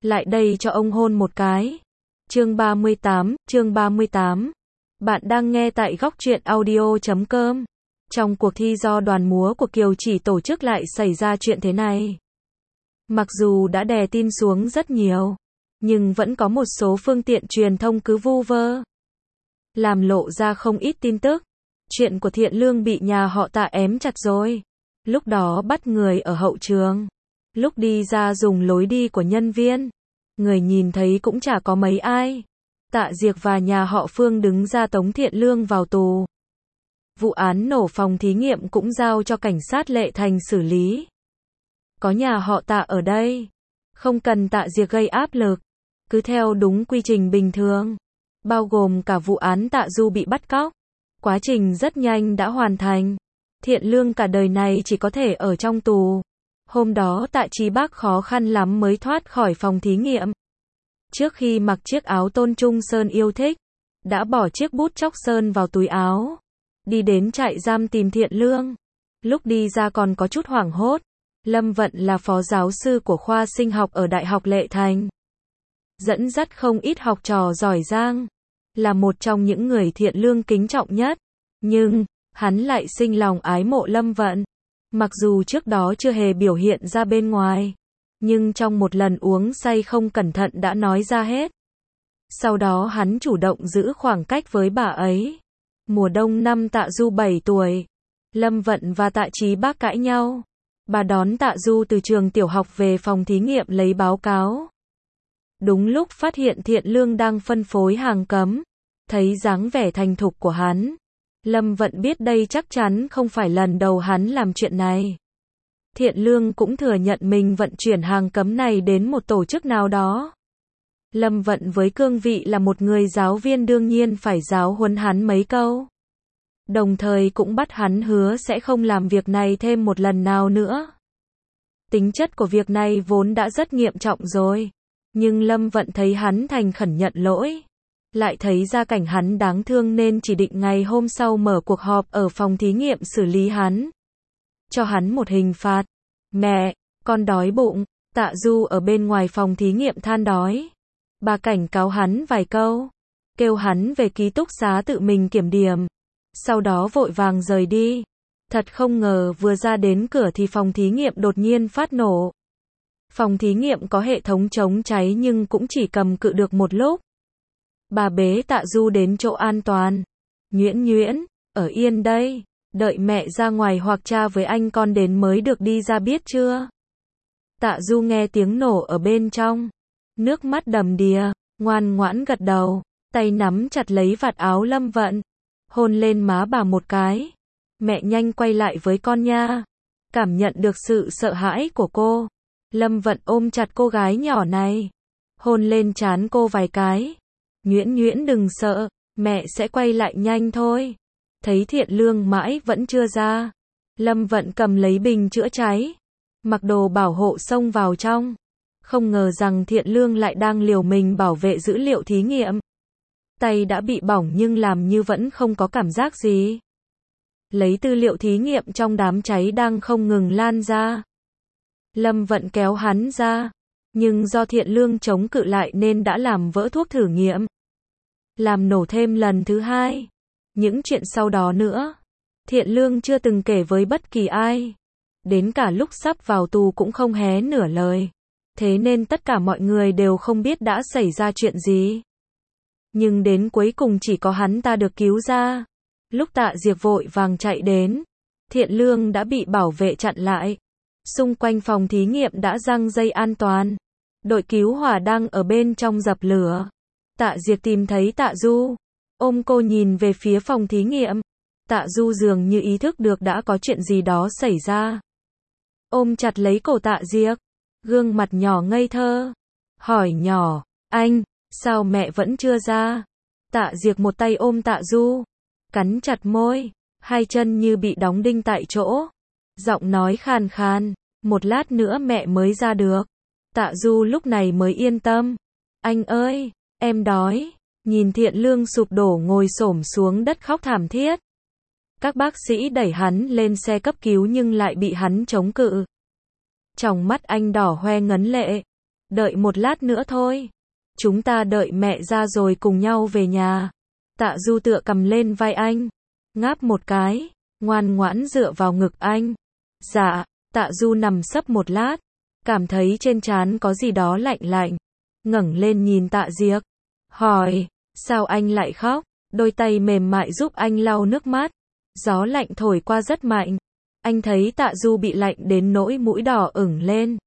lại đây cho ông hôn một cái. Chương 38. Bạn đang nghe tại góc truyện audio.com. Trong cuộc thi do đoàn múa của Kiều Chỉ tổ chức lại xảy ra chuyện thế này. Mặc dù đã đè tin xuống rất nhiều, nhưng vẫn có một số phương tiện truyền thông cứ vu vơ, làm lộ ra không ít tin tức. Chuyện của Thiện Lương bị nhà họ Tạ ém chặt rồi. Lúc đó bắt người ở hậu trường, lúc đi ra dùng lối đi của nhân viên, người nhìn thấy cũng chả có mấy ai. Tạ Diệc và nhà họ Phương đứng ra tống Thiện Lương vào tù. Vụ án nổ phòng thí nghiệm cũng giao cho cảnh sát Lệ Thành xử lý. Có nhà họ Tạ ở đây, không cần Tạ Diệc gây áp lực, cứ theo đúng quy trình bình thường, bao gồm cả vụ án Tạ Du bị bắt cóc. Quá trình rất nhanh đã hoàn thành. Thiện Lương cả đời này chỉ có thể ở trong tù. Hôm đó Tạ Chí Bác khó khăn lắm mới thoát khỏi phòng thí nghiệm. Trước khi mặc chiếc áo Tôn Trung Sơn yêu thích, đã bỏ chiếc bút chóc sơn vào túi áo, đi đến trại giam tìm Thiện Lương. Lúc đi ra còn có chút hoảng hốt. Lâm Vận là phó giáo sư của khoa sinh học ở Đại học Lệ Thành, dẫn dắt không ít học trò giỏi giang, là một trong những người Thiện Lương kính trọng nhất. Nhưng, hắn lại sinh lòng ái mộ Lâm Vận. Mặc dù trước đó chưa hề biểu hiện ra bên ngoài, nhưng trong một lần uống say không cẩn thận đã nói ra hết. Sau đó hắn chủ động giữ khoảng cách với bà ấy. Mùa đông năm Tạ Du 7 tuổi, Lâm Vận và Tạ Chí Bác cãi nhau. Bà đón Tạ Du từ trường tiểu học về phòng thí nghiệm lấy báo cáo. Đúng lúc phát hiện Thiện Lương đang phân phối hàng cấm, thấy dáng vẻ thành thục của hắn, Lâm Vận biết đây chắc chắn không phải lần đầu hắn làm chuyện này. Thiện Lương cũng thừa nhận mình vận chuyển hàng cấm này đến một tổ chức nào đó. Lâm Vận với cương vị là một người giáo viên đương nhiên phải giáo huấn hắn mấy câu. Đồng thời cũng bắt hắn hứa sẽ không làm việc này thêm một lần nào nữa. Tính chất của việc này vốn đã rất nghiêm trọng rồi, nhưng Lâm Vận thấy hắn thành khẩn nhận lỗi, lại thấy gia cảnh hắn đáng thương nên chỉ định ngày hôm sau mở cuộc họp ở phòng thí nghiệm xử lý hắn, cho hắn một hình phạt. Mẹ, con đói bụng. Tạ Du ở bên ngoài phòng thí nghiệm than đói. Bà cảnh cáo hắn vài câu, kêu hắn về ký túc xá tự mình kiểm điểm, sau đó vội vàng rời đi. Thật không ngờ vừa ra đến cửa thì phòng thí nghiệm đột nhiên phát nổ. Phòng thí nghiệm có hệ thống chống cháy nhưng cũng chỉ cầm cự được một lúc. Bà bế Tạ Du đến chỗ an toàn. Nhuyễn Nhuyễn, ở yên đây, đợi mẹ ra ngoài hoặc cha với anh con đến mới được đi ra biết chưa? Tạ Du nghe tiếng nổ ở bên trong, nước mắt đầm đìa, ngoan ngoãn gật đầu, tay nắm chặt lấy vạt áo Lâm Vận, hôn lên má bà một cái. Mẹ nhanh quay lại với con nha. Cảm nhận được sự sợ hãi của cô, Lâm Vận ôm chặt cô gái nhỏ này, hôn lên trán cô vài cái. Nhuyễn Nhuyễn đừng sợ, mẹ sẽ quay lại nhanh thôi. Thấy Thiện Lương mãi vẫn chưa ra, Lâm Vận cầm lấy bình chữa cháy, mặc đồ bảo hộ xông vào trong. Không ngờ rằng Thiện Lương lại đang liều mình bảo vệ dữ liệu thí nghiệm. Tay đã bị bỏng nhưng làm như vẫn không có cảm giác gì. Lấy tư liệu thí nghiệm trong đám cháy đang không ngừng lan ra. Lâm Vận kéo hắn ra, nhưng do Thiện Lương chống cự lại nên đã làm vỡ thuốc thử nghiệm, làm nổ thêm lần thứ hai. Những chuyện sau đó nữa, Thiện Lương chưa từng kể với bất kỳ ai. Đến cả lúc sắp vào tù cũng không hé nửa lời. Thế nên tất cả mọi người đều không biết đã xảy ra chuyện gì. Nhưng đến cuối cùng chỉ có hắn ta được cứu ra. Lúc Tạ Diệc vội vàng chạy đến, Thiện Lương đã bị bảo vệ chặn lại. Xung quanh phòng thí nghiệm đã giăng dây an toàn. Đội cứu hỏa đang ở bên trong dập lửa. Tạ Diệc tìm thấy Tạ Du, ôm cô nhìn về phía phòng thí nghiệm. Tạ Du dường như ý thức được đã có chuyện gì đó xảy ra, ôm chặt lấy cổ Tạ Diệc, gương mặt nhỏ ngây thơ, hỏi nhỏ, anh, sao mẹ vẫn chưa ra? Tạ Diệc một tay ôm Tạ Du, cắn chặt môi, hai chân như bị đóng đinh tại chỗ, giọng nói khàn khàn, một lát nữa mẹ mới ra được. Tạ Du lúc này mới yên tâm. Anh ơi, em đói. Nhìn Thiện Lương sụp đổ ngồi xổm xuống đất khóc thảm thiết. Các bác sĩ đẩy hắn lên xe cấp cứu nhưng lại bị hắn chống cự. Tròng mắt anh đỏ hoe ngấn lệ. Đợi một lát nữa thôi. Chúng ta đợi mẹ ra rồi cùng nhau về nhà. Tạ Du tựa cầm lên vai anh, ngáp một cái, ngoan ngoãn dựa vào ngực anh. Dạ, Tạ Du nằm sấp một lát, cảm thấy trên trán có gì đó lạnh lạnh. Ngẩng lên nhìn Tạ Diệc, hỏi, sao anh lại khóc? Đôi tay mềm mại giúp anh lau nước mắt. Gió lạnh thổi qua rất mạnh. Anh thấy Tạ Du bị lạnh đến nỗi mũi đỏ ửng lên.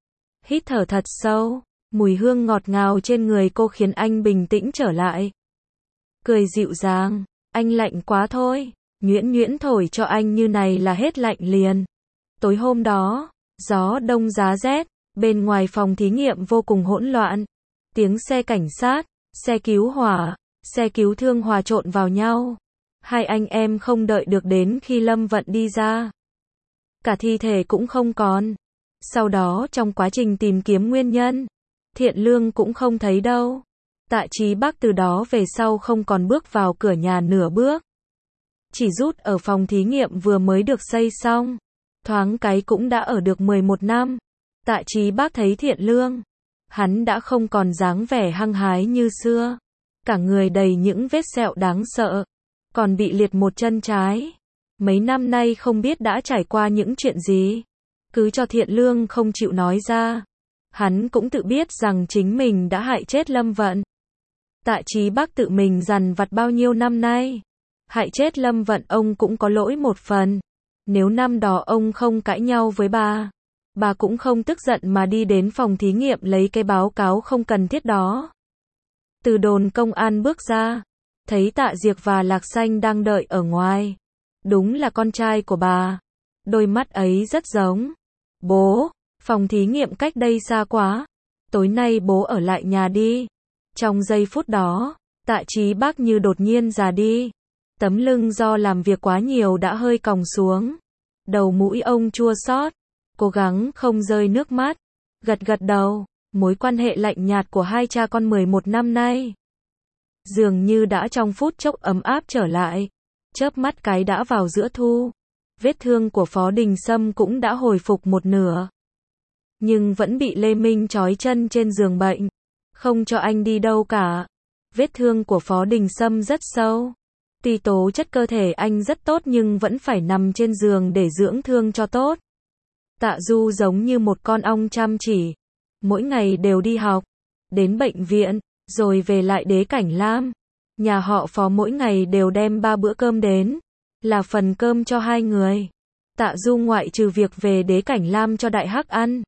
Hít thở thật sâu, mùi hương ngọt ngào trên người cô khiến anh bình tĩnh trở lại. Cười dịu dàng, anh lạnh quá thôi, nhuyễn nhuyễn thổi cho anh như này là hết lạnh liền. Tối hôm đó, gió đông giá rét, bên ngoài phòng thí nghiệm vô cùng hỗn loạn. Tiếng xe cảnh sát, xe cứu hỏa, xe cứu thương hòa trộn vào nhau. Hai anh em không đợi được đến khi Lâm Vận đi ra. Cả thi thể cũng không còn. Sau đó trong quá trình tìm kiếm nguyên nhân, Thiện Lương cũng không thấy đâu. Tạ Chí Bắc từ đó về sau không còn bước vào cửa nhà nửa bước. Chỉ rút ở phòng thí nghiệm vừa mới được xây xong. Thoáng cái cũng đã ở được 11 năm. Tạ Chí Bắc thấy Thiện Lương. Hắn đã không còn dáng vẻ hăng hái như xưa. Cả người đầy những vết sẹo đáng sợ. Còn bị liệt một chân trái. Mấy năm nay không biết đã trải qua những chuyện gì. Cứ cho Thiện Lương không chịu nói ra. Hắn cũng tự biết rằng chính mình đã hại chết Lâm Vận. Tạ Chí Bắc tự mình dằn vặt bao nhiêu năm nay. Hại chết Lâm Vận ông cũng có lỗi một phần. Nếu năm đó ông không cãi nhau với bà cũng không tức giận mà đi đến phòng thí nghiệm lấy cái báo cáo không cần thiết đó. Từ đồn công an bước ra, thấy Tạ Diệc và Lạc Xanh đang đợi ở ngoài. Đúng là con trai của bà. Đôi mắt ấy rất giống. Bố, phòng thí nghiệm cách đây xa quá. Tối nay bố ở lại nhà đi. Trong giây phút đó, Tạ Chí Bắc như đột nhiên già đi. Tấm lưng do làm việc quá nhiều đã hơi còng xuống. Đầu mũi ông chua xót, cố gắng không rơi nước mắt. Gật gật đầu, mối quan hệ lạnh nhạt của hai cha con 11 năm nay. Dường như đã trong phút chốc ấm áp trở lại. Chớp mắt cái đã vào giữa thu. Vết thương của Phó Đình Sâm cũng đã hồi phục một nửa. Nhưng vẫn bị Lê Minh trói chân trên giường bệnh. Không cho anh đi đâu cả. Vết thương của Phó Đình Sâm rất sâu. Tuy tố chất cơ thể anh rất tốt nhưng vẫn phải nằm trên giường để dưỡng thương cho tốt. Tạ Du giống như một con ong chăm chỉ. Mỗi ngày đều đi học, đến bệnh viện, rồi về lại Đế Cảnh Lam. Nhà họ Phó mỗi ngày đều đem 3 bữa cơm đến. Là phần cơm cho hai người. Tạ Du ngoại trừ việc về Đế Cảnh Lam cho Đại Hắc ăn,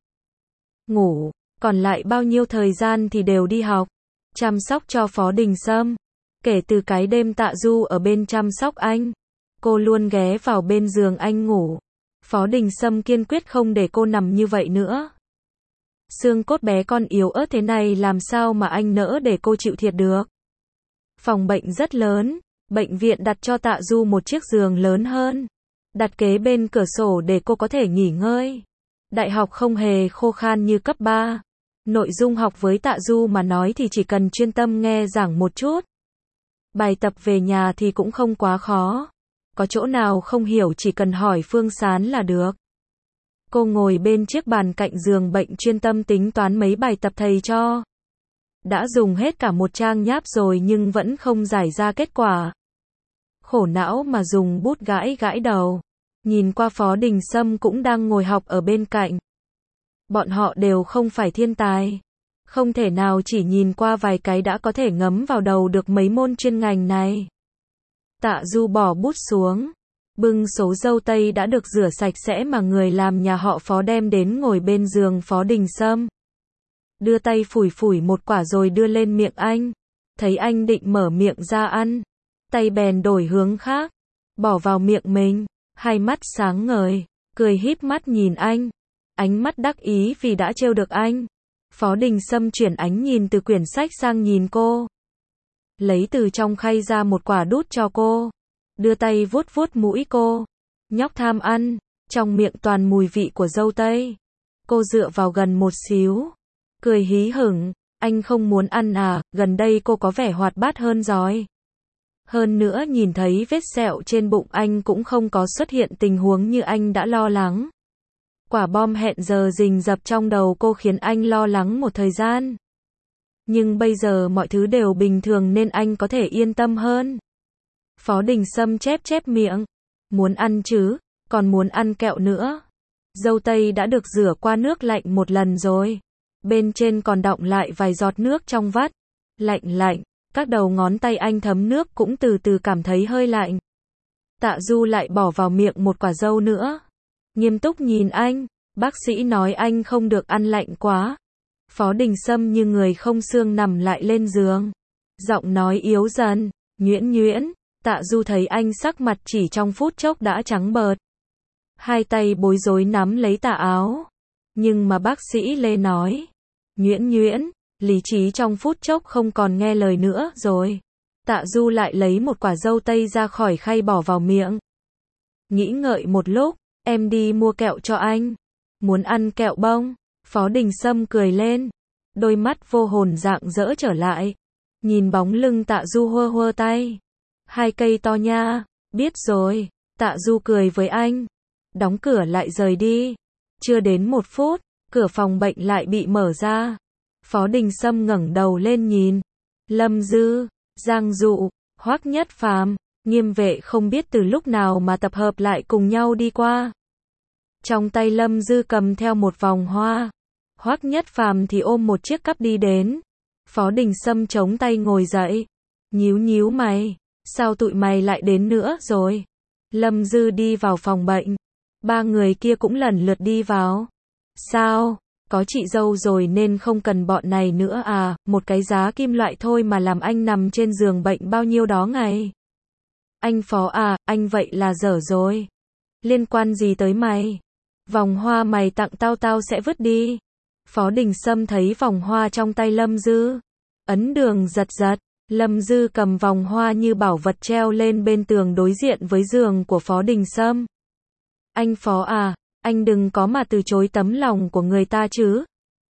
ngủ, còn lại bao nhiêu thời gian thì đều đi học, chăm sóc cho Phó Đình Sâm. Kể từ cái đêm Tạ Du ở bên chăm sóc anh, cô luôn ghé vào bên giường anh ngủ. Phó Đình Sâm kiên quyết không để cô nằm như vậy nữa. Xương cốt bé con yếu ớt thế này làm sao mà anh nỡ để cô chịu thiệt được. Phòng bệnh rất lớn, bệnh viện đặt cho Tạ Du một chiếc giường lớn hơn, đặt kế bên cửa sổ để cô có thể nghỉ ngơi. Đại học không hề khô khan như cấp 3. Nội dung học với Tạ Du mà nói thì chỉ cần chuyên tâm nghe giảng một chút. Bài tập về nhà thì cũng không quá khó. Có chỗ nào không hiểu chỉ cần hỏi Phương Sán là được. Cô ngồi bên chiếc bàn cạnh giường bệnh chuyên tâm tính toán mấy bài tập thầy cho. Đã dùng hết cả một trang nháp rồi nhưng vẫn không giải ra kết quả. Khổ não mà dùng bút gãi gãi đầu. Nhìn qua Phó Đình Sâm cũng đang ngồi học ở bên cạnh. Bọn họ đều không phải thiên tài. Không thể nào chỉ nhìn qua vài cái đã có thể ngấm vào đầu được mấy môn chuyên ngành này. Tạ Du bỏ bút xuống. Bưng số dâu tây đã được rửa sạch sẽ mà người làm nhà họ Phó đem đến ngồi bên giường Phó Đình Sâm. Đưa tay phủi phủi một quả rồi đưa lên miệng anh. Thấy anh định mở miệng ra ăn. Tay bèn đổi hướng khác. Bỏ vào miệng mình. Hai mắt sáng ngời. Cười híp mắt nhìn anh. Ánh mắt đắc ý vì đã trêu được anh. Phó Đình Sâm chuyển ánh nhìn từ quyển sách sang nhìn cô. Lấy từ trong khay ra một quả đút cho cô. Đưa tay vuốt vuốt mũi cô. Nhóc tham ăn. Trong miệng toàn mùi vị của dâu tây. Cô dựa vào gần một xíu. Cười hí hửng. Anh không muốn ăn à, gần đây cô có vẻ hoạt bát hơn rồi. Hơn nữa nhìn thấy vết sẹo trên bụng anh cũng không có xuất hiện tình huống như anh đã lo lắng. Quả bom hẹn giờ rình rập trong đầu cô khiến anh lo lắng một thời gian. Nhưng bây giờ mọi thứ đều bình thường nên anh có thể yên tâm hơn. Phó Đình Sâm chép miệng. Muốn ăn chứ, còn muốn ăn kẹo nữa. Dâu tây đã được rửa qua nước lạnh một lần rồi. Bên trên còn đọng lại vài giọt nước trong vắt. Lạnh, các đầu ngón tay anh thấm nước cũng từ từ cảm thấy hơi lạnh. Tạ Du lại bỏ vào miệng một quả dâu nữa. Nghiêm túc nhìn anh, bác sĩ nói anh không được ăn lạnh quá. Phó Đình Sâm như người không xương nằm lại lên giường. Giọng nói yếu dần, nhuyễn. Tạ Du thấy anh sắc mặt chỉ trong phút chốc đã trắng bợt. Hai tay bối rối nắm lấy tà áo. Nhưng mà bác sĩ Lê nói. Nhuyễn, lý trí trong phút chốc không còn nghe lời nữa rồi. Tạ Du lại lấy một quả dâu tây ra khỏi khay bỏ vào miệng. Nghĩ ngợi một lúc, em đi mua kẹo cho anh. Muốn ăn kẹo bông? Phó Đình Sâm cười lên. Đôi mắt vô hồn rạng rỡ trở lại. Nhìn bóng lưng Tạ Du hơ tay. 2 cây to nha. Biết rồi. Tạ Du cười với anh. Đóng cửa lại rời đi. Chưa đến 1 phút, cửa phòng bệnh lại bị mở ra. Phó Đình Sâm ngẩng đầu lên nhìn. Lâm Dư, Giang Dụ, Hoắc Nhất Phàm, Nghiêm Vệ không biết từ lúc nào mà tập hợp lại cùng nhau đi qua. Trong tay Lâm Dư cầm theo một vòng hoa. Hoắc Nhất Phàm thì ôm một chiếc cắp đi đến. Phó Đình Sâm chống tay ngồi dậy. Nhíu mày. Sao tụi mày lại đến nữa rồi? Lâm Dư đi vào phòng bệnh. 3 người kia cũng lần lượt đi vào. Sao? Có chị dâu rồi nên không cần bọn này nữa à? Một cái giá kim loại thôi mà làm anh nằm trên giường bệnh bao nhiêu đó ngày. Anh Phó à, anh vậy là dở rồi. Liên quan gì tới mày? Vòng hoa mày tặng tao sẽ vứt đi. Phó Đình Sâm thấy vòng hoa trong tay Lâm Dư. Ấn Đường giật. Lâm Dư cầm vòng hoa như bảo vật treo lên bên tường đối diện với giường của Phó Đình Sâm. Anh Phó à, anh đừng có mà từ chối tấm lòng của người ta chứ.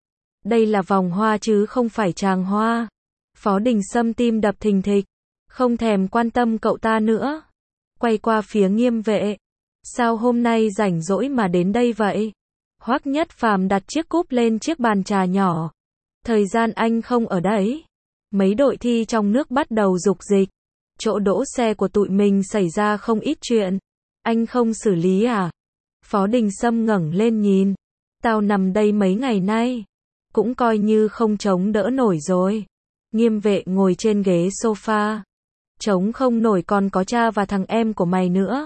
Đây là vòng hoa chứ không phải tràng hoa. Phó Đình Sâm tim đập thình thịch. Không thèm quan tâm cậu ta nữa. Quay qua phía Nghiêm Vệ. Sao hôm nay rảnh rỗi mà đến đây vậy? Hoắc Nhất Phàm đặt chiếc cúp lên chiếc bàn trà nhỏ. Thời gian anh không ở đấy. Mấy đội thi trong nước bắt đầu dục dịch. Chỗ đỗ xe của tụi mình xảy ra không ít chuyện. Anh không xử lý à? Phó Đình Sâm ngẩng lên nhìn. Tao nằm đây mấy ngày nay. Cũng coi như không chống đỡ nổi rồi. Nghiêm Vệ ngồi trên ghế sofa. Chống không nổi còn có cha và thằng em của mày nữa.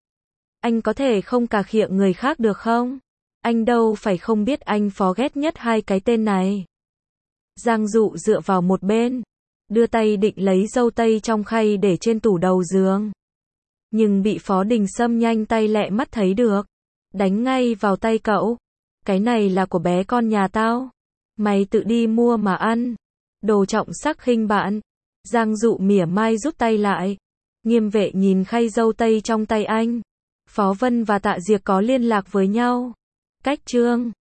Anh có thể không cà khịa người khác được không? Anh đâu phải không biết anh Phó ghét nhất 2 cái tên này. Giang Dụ dựa vào một bên. Đưa tay định lấy dâu tây trong khay để trên tủ đầu giường. Nhưng bị Phó Đình Sâm nhanh tay lẹ mắt thấy được. Đánh ngay vào tay cậu. Cái này là của bé con nhà tao. Mày tự đi mua mà ăn. Đồ trọng sắc khinh bạn. Giang Dụ mỉa mai rút tay lại. Nghiêm Vệ nhìn khay dâu tây trong tay anh. Phó Vân và Tạ Diệc có liên lạc với nhau. Cách chương